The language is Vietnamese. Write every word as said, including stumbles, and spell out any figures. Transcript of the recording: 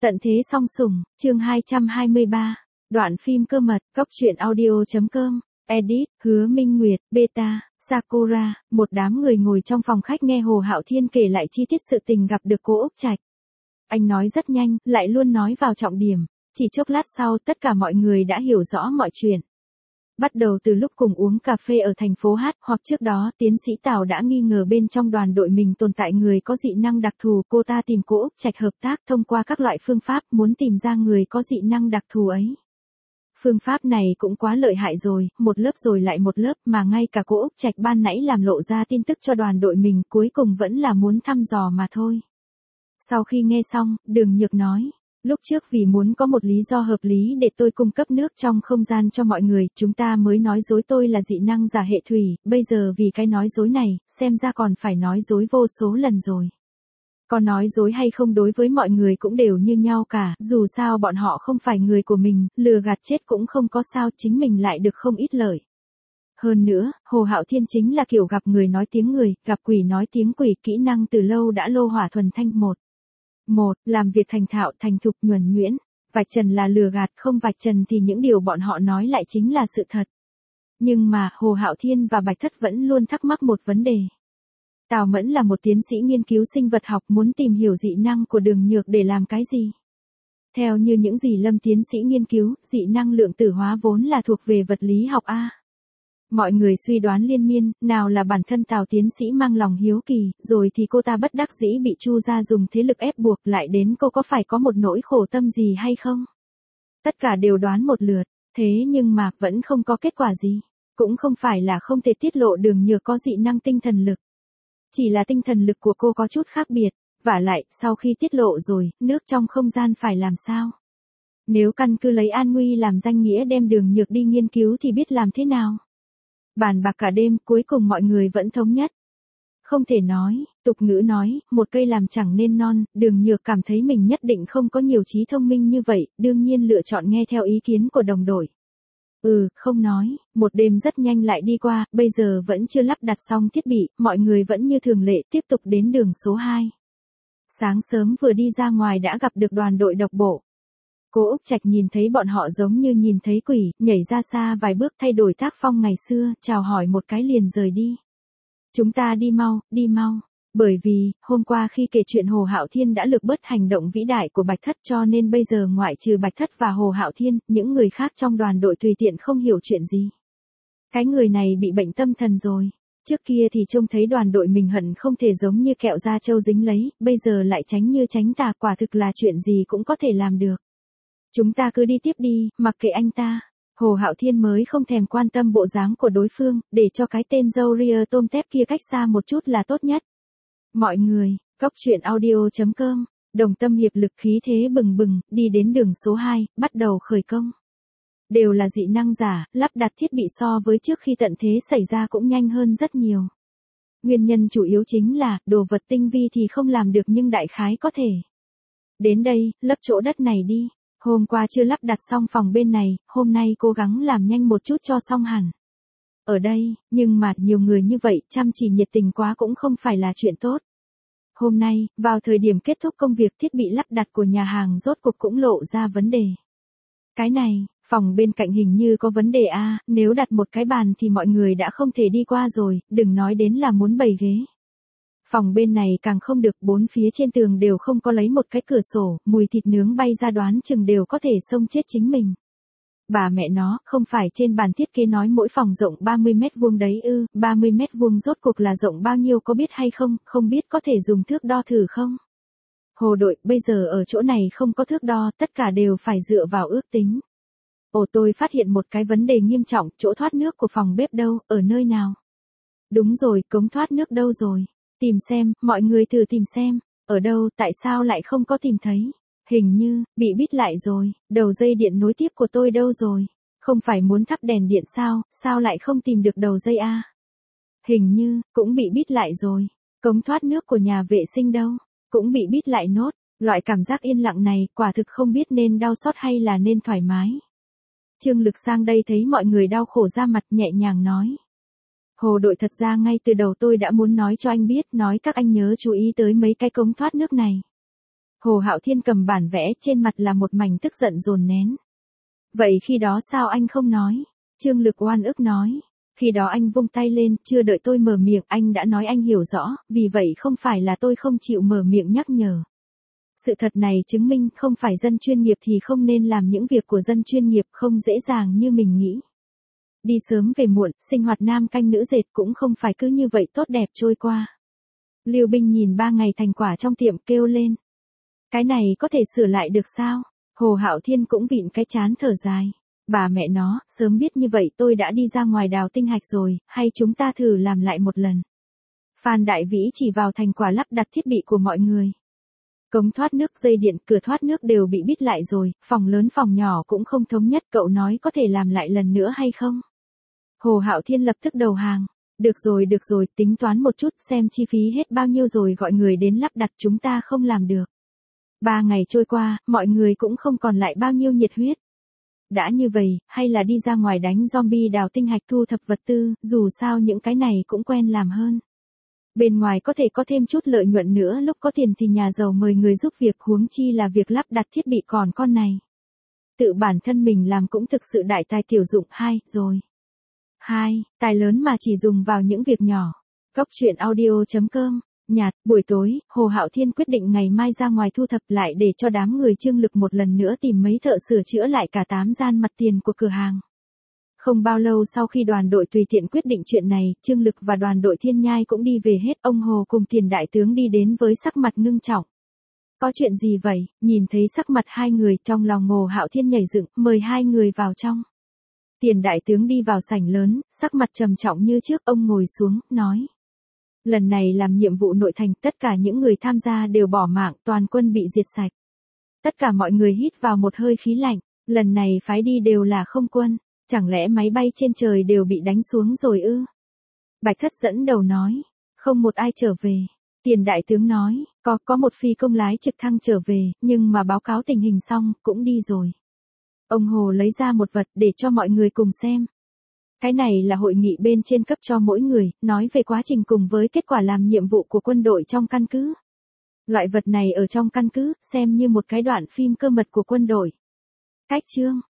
Tận thế song sủng, chương hai trăm hai mươi ba. Đoạn phim cơ mật, cóc truyện audio.com, edit, Hứa Minh Nguyệt, beta, Sakura, một đám người ngồi trong phòng khách nghe Hồ Hạo Thiên kể lại chi tiết sự tình gặp được cô Úc Trạch. Anh nói rất nhanh, lại luôn nói vào trọng điểm, chỉ chốc lát sau tất cả mọi người đã hiểu rõ mọi chuyện. Bắt đầu từ lúc cùng uống cà phê ở thành phố Hát, hoặc trước đó tiến sĩ Tào đã nghi ngờ bên trong đoàn đội mình tồn tại người có dị năng đặc thù, cô ta tìm cô Úc Trạch hợp tác thông qua các loại phương pháp muốn tìm ra người có dị năng đặc thù ấy. Phương pháp này cũng quá lợi hại rồi, một lớp rồi lại một lớp mà ngay cả cô Úc Trạch ban nãy làm lộ ra tin tức cho đoàn đội mình cuối cùng vẫn là muốn thăm dò mà thôi. Sau khi nghe xong, Đường Nhược nói. Lúc trước vì muốn có một lý do hợp lý để tôi cung cấp nước trong không gian cho mọi người, chúng ta mới nói dối tôi là dị năng giả hệ thủy, bây giờ vì cái nói dối này, xem ra còn phải nói dối vô số lần rồi. Có nói dối hay không đối với mọi người cũng đều như nhau cả, dù sao bọn họ không phải người của mình, lừa gạt chết cũng không có sao, chính mình lại được không ít lợi. Hơn nữa, Hồ Hạo Thiên chính là kiểu gặp người nói tiếng người, gặp quỷ nói tiếng quỷ, kỹ năng từ lâu đã lô hỏa thuần thanh một. Một, làm việc thành thạo, thành thục, nhuần nhuyễn. Vạch trần là lừa gạt, không vạch trần thì những điều bọn họ nói lại chính là sự thật. Nhưng mà, Hồ Hạo Thiên và Bạch Thất vẫn luôn thắc mắc một vấn đề. Tào Mẫn là một tiến sĩ nghiên cứu sinh vật học, muốn tìm hiểu dị năng của Đường Nhược để làm cái gì? Theo như những gì Lâm tiến sĩ nghiên cứu, dị năng lượng tử hóa vốn là thuộc về vật lý học A. Mọi người suy đoán liên miên, nào là bản thân Tào tiến sĩ mang lòng hiếu kỳ, rồi thì cô ta bất đắc dĩ bị Chu gia dùng thế lực ép buộc, lại đến cô có phải có một nỗi khổ tâm gì hay không? Tất cả đều đoán một lượt, thế nhưng mà vẫn không có kết quả gì. Cũng không phải là không thể tiết lộ Đường Nhược có dị năng tinh thần lực. Chỉ là tinh thần lực của cô có chút khác biệt, vả lại, sau khi tiết lộ rồi, nước trong không gian phải làm sao? Nếu căn cứ lấy an nguy làm danh nghĩa đem Đường Nhược đi nghiên cứu thì biết làm thế nào? Bàn bạc cả đêm, cuối cùng mọi người vẫn thống nhất. Không thể nói, tục ngữ nói, một cây làm chẳng nên non, Đường Nhược cảm thấy mình nhất định không có nhiều trí thông minh như vậy, đương nhiên lựa chọn nghe theo ý kiến của đồng đội. Ừ, không nói, một đêm rất nhanh lại đi qua, bây giờ vẫn chưa lắp đặt xong thiết bị, mọi người vẫn như thường lệ tiếp tục đến đường số hai. Sáng sớm vừa đi ra ngoài đã gặp được đoàn đội độc bộ. Cô Úc Trạch nhìn thấy bọn họ giống như nhìn thấy quỷ, nhảy ra xa vài bước thay đổi tác phong ngày xưa, chào hỏi một cái liền rời đi. Chúng ta đi mau, đi mau. Bởi vì, hôm qua khi kể chuyện Hồ Hạo Thiên đã lược bớt hành động vĩ đại của Bạch Thất cho nên bây giờ ngoại trừ Bạch Thất và Hồ Hạo Thiên, những người khác trong đoàn đội tùy tiện không hiểu chuyện gì. Cái người này bị bệnh tâm thần rồi. Trước kia thì trông thấy đoàn đội mình hận không thể giống như kẹo da trâu dính lấy, bây giờ lại tránh như tránh tà, quả thực là chuyện gì cũng có thể làm được. Chúng ta cứ đi tiếp đi, mặc kệ anh ta. Hồ Hạo Thiên mới không thèm quan tâm bộ dáng của đối phương, để cho cái tên râu ria tôm tép kia cách xa một chút là tốt nhất. Mọi người, cóc truyện audio.com, đồng tâm hiệp lực khí thế bừng bừng, đi đến đường số hai, bắt đầu khởi công. Đều là dị năng giả, lắp đặt thiết bị so với trước khi tận thế xảy ra cũng nhanh hơn rất nhiều. Nguyên nhân chủ yếu chính là, đồ vật tinh vi thì không làm được nhưng đại khái có thể. Đến đây, lấp chỗ đất này đi. Hôm qua chưa lắp đặt xong phòng bên này, hôm nay cố gắng làm nhanh một chút cho xong hẳn. Ở đây, nhưng mà nhiều người như vậy, chăm chỉ nhiệt tình quá cũng không phải là chuyện tốt. Hôm nay, vào thời điểm kết thúc công việc thiết bị lắp đặt của nhà hàng rốt cục cũng lộ ra vấn đề. Cái này, phòng bên cạnh hình như có vấn đề a, nếu đặt một cái bàn thì mọi người đã không thể đi qua rồi, đừng nói đến là muốn bày ghế. Phòng bên này càng không được, bốn phía trên tường đều không có lấy một cái cửa sổ, mùi thịt nướng bay ra đoán chừng đều có thể xông chết chính mình. Bà mẹ nó, không phải trên bản thiết kế nói mỗi phòng rộng ba mươi mét vuông đấy ư, ba mươi mét vuông rốt cuộc là rộng bao nhiêu có biết hay không, không biết có thể dùng thước đo thử không? Hồ đội, bây giờ ở chỗ này không có thước đo, tất cả đều phải dựa vào ước tính. Ồ, tôi phát hiện một cái vấn đề nghiêm trọng, chỗ thoát nước của phòng bếp đâu, ở nơi nào? Đúng rồi, cống thoát nước đâu rồi? Tìm xem, mọi người thử tìm xem, ở đâu, tại sao lại không có tìm thấy? Hình như, bị bít lại rồi, đầu dây điện nối tiếp của tôi đâu rồi? Không phải muốn thắp đèn điện sao, sao lại không tìm được đầu dây a? Hình như, cũng bị bít lại rồi, cống thoát nước của nhà vệ sinh đâu? Cũng bị bít lại nốt, loại cảm giác yên lặng này, quả thực không biết nên đau xót hay là nên thoải mái. Trương Lực sang đây thấy mọi người đau khổ ra mặt nhẹ nhàng nói. Hồ đội, thật ra ngay từ đầu tôi đã muốn nói cho anh biết, nói các anh nhớ chú ý tới mấy cái cống thoát nước này. Hồ Hạo Thiên cầm bản vẽ, trên mặt là một mảnh tức giận dồn nén. Vậy khi đó sao anh không nói? Trương Lực oan ức nói. Khi đó anh vung tay lên, chưa đợi tôi mở miệng, anh đã nói anh hiểu rõ, vì vậy không phải là tôi không chịu mở miệng nhắc nhở. Sự thật này chứng minh không phải dân chuyên nghiệp thì không nên làm những việc của dân chuyên nghiệp, không dễ dàng như mình nghĩ. Đi sớm về muộn, sinh hoạt nam canh nữ dệt cũng không phải cứ như vậy tốt đẹp trôi qua. Lưu Binh nhìn ba ngày thành quả trong tiệm kêu lên. Cái này có thể sửa lại được sao? Hồ Hạo Thiên cũng vịn cái chán thở dài. Bà mẹ nó, sớm biết như vậy tôi đã đi ra ngoài đào tinh hạch rồi, hay chúng ta thử làm lại một lần. Phan Đại Vĩ chỉ vào thành quả lắp đặt thiết bị của mọi người. Cống thoát nước, dây điện, cửa thoát nước đều bị bít lại rồi, phòng lớn phòng nhỏ cũng không thống nhất, cậu nói có thể làm lại lần nữa hay không? Hồ Hạo Thiên lập tức đầu hàng. Được rồi được rồi, tính toán một chút xem chi phí hết bao nhiêu rồi gọi người đến lắp đặt, chúng ta không làm được. Ba ngày trôi qua, mọi người cũng không còn lại bao nhiêu nhiệt huyết. Đã như vậy, hay là đi ra ngoài đánh zombie đào tinh hạch thu thập vật tư, dù sao những cái này cũng quen làm hơn. Bên ngoài có thể có thêm chút lợi nhuận nữa, lúc có tiền thì nhà giàu mời người giúp việc, huống chi là việc lắp đặt thiết bị còn con này. Tự bản thân mình làm cũng thực sự đại tài tiểu dụng. Hai, rồi. Hai, tài lớn mà chỉ dùng vào những việc nhỏ. Góc truyện audio chấm com. Nhạt, buổi tối, Hồ Hạo Thiên quyết định ngày mai ra ngoài thu thập lại để cho đám người Trương Lực một lần nữa tìm mấy thợ sửa chữa lại cả tám gian mặt tiền của cửa hàng. Không bao lâu sau khi đoàn đội tùy tiện quyết định chuyện này, Trương Lực và đoàn đội Thiên Nhai cũng đi về hết, ông Hồ cùng Tiền Đại Tướng đi đến với sắc mặt ngưng trọng. Có chuyện gì vậy? Nhìn thấy sắc mặt hai người, trong lòng Hồ Hạo Thiên nhảy dựng, mời hai người vào trong. Tiền Đại Tướng đi vào sảnh lớn, sắc mặt trầm trọng như trước, ông ngồi xuống, nói. Lần này làm nhiệm vụ nội thành, tất cả những người tham gia đều bỏ mạng, toàn quân bị diệt sạch. Tất cả mọi người hít vào một hơi khí lạnh, lần này phái đi đều là không quân, chẳng lẽ máy bay trên trời đều bị đánh xuống rồi ư? Bạch Thất dẫn đầu nói, không một ai trở về. Tiền Đại Tướng nói, có, có một phi công lái trực thăng trở về, nhưng mà báo cáo tình hình xong, cũng đi rồi. Ông Hồ lấy ra một vật để cho mọi người cùng xem. Cái này là hội nghị bên trên cấp cho mỗi người, nói về quá trình cùng với kết quả làm nhiệm vụ của quân đội trong căn cứ. Loại vật này ở trong căn cứ, xem như một cái đoạn phim cơ mật của quân đội. Cách chương